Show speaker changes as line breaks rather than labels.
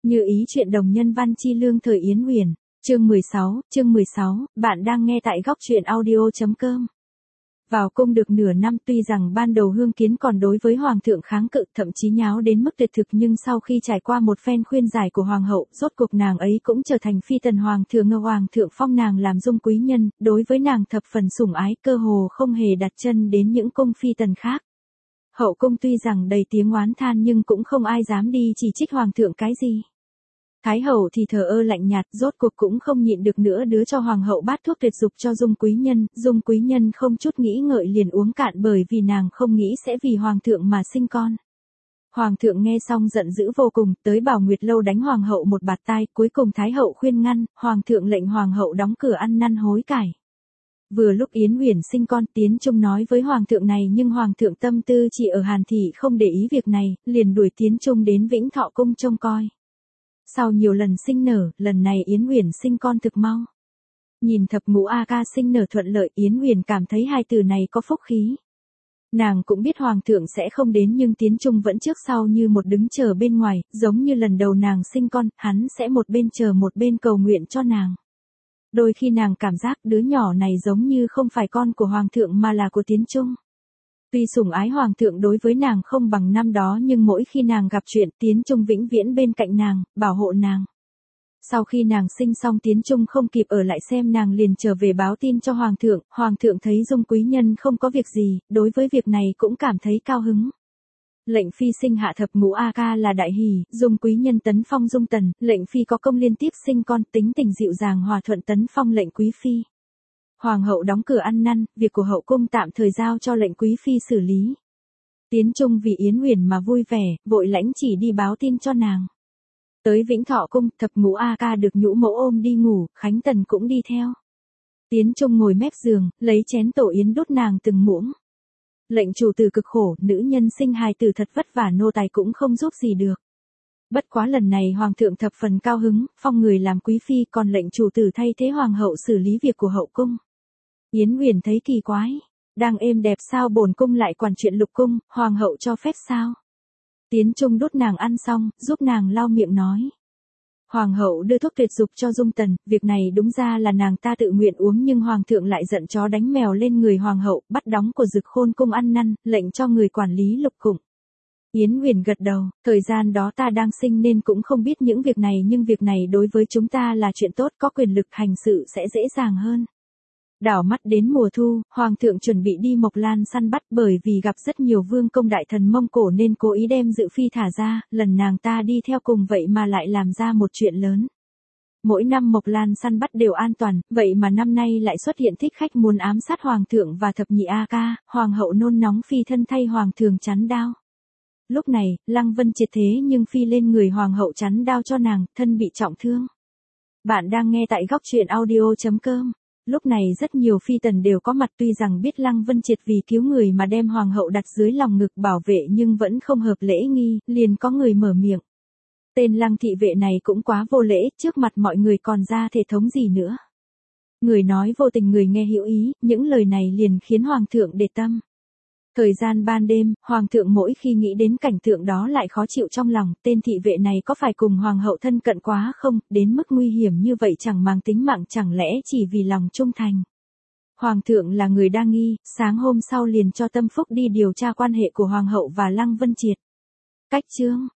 Như ý chuyện đồng nhân văn chi lương thời Yến Huyền, chương 16, bạn đang nghe tại góc truyện audio.com. Vào cung được nửa năm, tuy rằng ban đầu Hương Kiến còn đối với Hoàng thượng kháng cự, thậm chí nháo đến mức tuyệt thực, nhưng sau khi trải qua một phen khuyên giải của Hoàng hậu, rốt cuộc nàng ấy cũng trở thành phi tần Hoàng thượng. Hoàng thượng phong nàng làm dung quý nhân, đối với nàng thập phần sủng ái, cơ hồ không hề đặt chân đến những cung phi tần khác. Hậu cung tuy rằng đầy tiếng oán than nhưng cũng không ai dám đi chỉ trích Hoàng thượng cái gì. Thái hậu thì thờ ơ lạnh nhạt, rốt cuộc cũng không nhịn được nữa đưa cho Hoàng hậu bát thuốc tuyệt dục cho dung quý nhân không chút nghĩ ngợi liền uống cạn, bởi vì nàng không nghĩ sẽ vì Hoàng thượng mà sinh con. Hoàng thượng nghe xong giận dữ vô cùng, tới Bảo Nguyệt lâu đánh Hoàng hậu một bạt tai, cuối cùng Thái hậu khuyên ngăn, Hoàng thượng lệnh Hoàng hậu đóng cửa ăn năn hối cải. Vừa lúc Yến Huyền sinh con, Tiến Trung nói với Hoàng thượng này, nhưng Hoàng thượng tâm tư chỉ ở Hàn Thị, không để ý việc này, liền đuổi Tiến Trung đến Vĩnh Thọ cung trông coi. Sau nhiều lần sinh nở, lần này Yến Huyền sinh con thực mau. Nhìn thập ngũ A ca sinh nở thuận lợi, Yến Huyền cảm thấy hai từ này có phúc khí. Nàng cũng biết Hoàng thượng sẽ không đến, nhưng Tiến Trung vẫn trước sau như một đứng chờ bên ngoài, giống như lần đầu nàng sinh con, hắn sẽ một bên chờ một bên cầu nguyện cho nàng. Đôi khi nàng cảm giác đứa nhỏ này giống như không phải con của Hoàng thượng mà là của Tiến Trung. Tuy sủng ái Hoàng thượng đối với nàng không bằng năm đó, nhưng mỗi khi nàng gặp chuyện, Tiến Trung vĩnh viễn bên cạnh nàng, bảo hộ nàng. Sau khi nàng sinh xong, Tiến Trung không kịp ở lại xem nàng liền trở về báo tin cho Hoàng thượng thấy dung quý nhân không có việc gì, đối với việc này cũng cảm thấy cao hứng. Lệnh phi sinh hạ thập ngũ A ca là đại hỷ, dung quý nhân tấn phong dung tần, lệnh phi có công liên tiếp sinh con, tính tình dịu dàng hòa thuận tấn phong lệnh quý phi. Hoàng hậu đóng cửa ăn năn, việc của hậu cung tạm thời giao cho lệnh quý phi xử lý. Tiến Trung vì Yến Huyền mà vui vẻ, vội lãnh chỉ đi báo tin cho nàng. Tới Vĩnh Thọ cung, thập ngũ A ca được nhũ mẫu ôm đi ngủ, Khánh Tần cũng đi theo. Tiến Trung ngồi mép giường, lấy chén tổ yến đút nàng từng muỗng. Lệnh chủ tử cực khổ, nữ nhân sinh hài tử thật vất vả, nô tài cũng không giúp gì được. Bất quá lần này Hoàng thượng thập phần cao hứng, phong người làm quý phi, còn lệnh chủ tử thay thế Hoàng hậu xử lý việc của hậu cung. Yến Huyền thấy kỳ quái, đang êm đẹp sao bổn cung lại quản chuyện lục cung, Hoàng hậu cho phép sao? Tiến Trung đút nàng ăn xong, giúp nàng lau miệng nói. Hoàng hậu đưa thuốc tuyệt dục cho Dung Tần, việc này đúng ra là nàng ta tự nguyện uống, nhưng Hoàng thượng lại giận chó đánh mèo lên người Hoàng hậu, bắt đóng của Dực Khôn cung ăn năn, lệnh cho người quản lý lục cung. Yến Huyền gật đầu, thời gian đó ta đang sinh nên cũng không biết những việc này, nhưng việc này đối với chúng ta là chuyện tốt, có quyền lực hành sự sẽ dễ dàng hơn. Đảo mắt đến mùa thu, Hoàng thượng chuẩn bị đi Mộc Lan săn bắt, bởi vì gặp rất nhiều vương công đại thần Mông Cổ nên cố ý đem Dự Phi thả ra, lần nàng ta đi theo cùng vậy mà lại làm ra một chuyện lớn. Mỗi năm Mộc Lan săn bắt đều an toàn, vậy mà năm nay lại xuất hiện thích khách muốn ám sát Hoàng thượng và thập nhị A ca, Hoàng hậu nôn nóng phi thân thay Hoàng thượng chắn đao. Lúc này, Lăng Vân Triệt thế nhưng phi lên người Hoàng hậu chắn đao cho nàng, thân bị trọng thương. Bạn đang nghe tại góc truyện audio.com. Lúc này rất nhiều phi tần đều có mặt, tuy rằng biết Lăng Vân Triệt vì cứu người mà đem Hoàng hậu đặt dưới lòng ngực bảo vệ nhưng vẫn không hợp lễ nghi, liền có người mở miệng. Tên Lăng thị vệ này cũng quá vô lễ, trước mặt mọi người còn ra thể thống gì nữa. Người nói vô tình người nghe hiểu ý, những lời này liền khiến Hoàng thượng để tâm. Thời gian ban đêm, Hoàng thượng mỗi khi nghĩ đến cảnh tượng đó lại khó chịu trong lòng, tên thị vệ này có phải cùng Hoàng hậu thân cận quá không, đến mức nguy hiểm như vậy chẳng mang tính mạng, chẳng lẽ chỉ vì lòng trung thành. Hoàng thượng là người đa nghi, sáng hôm sau liền cho Tâm Phúc đi điều tra quan hệ của Hoàng hậu và Lăng Vân Triệt. Cách chương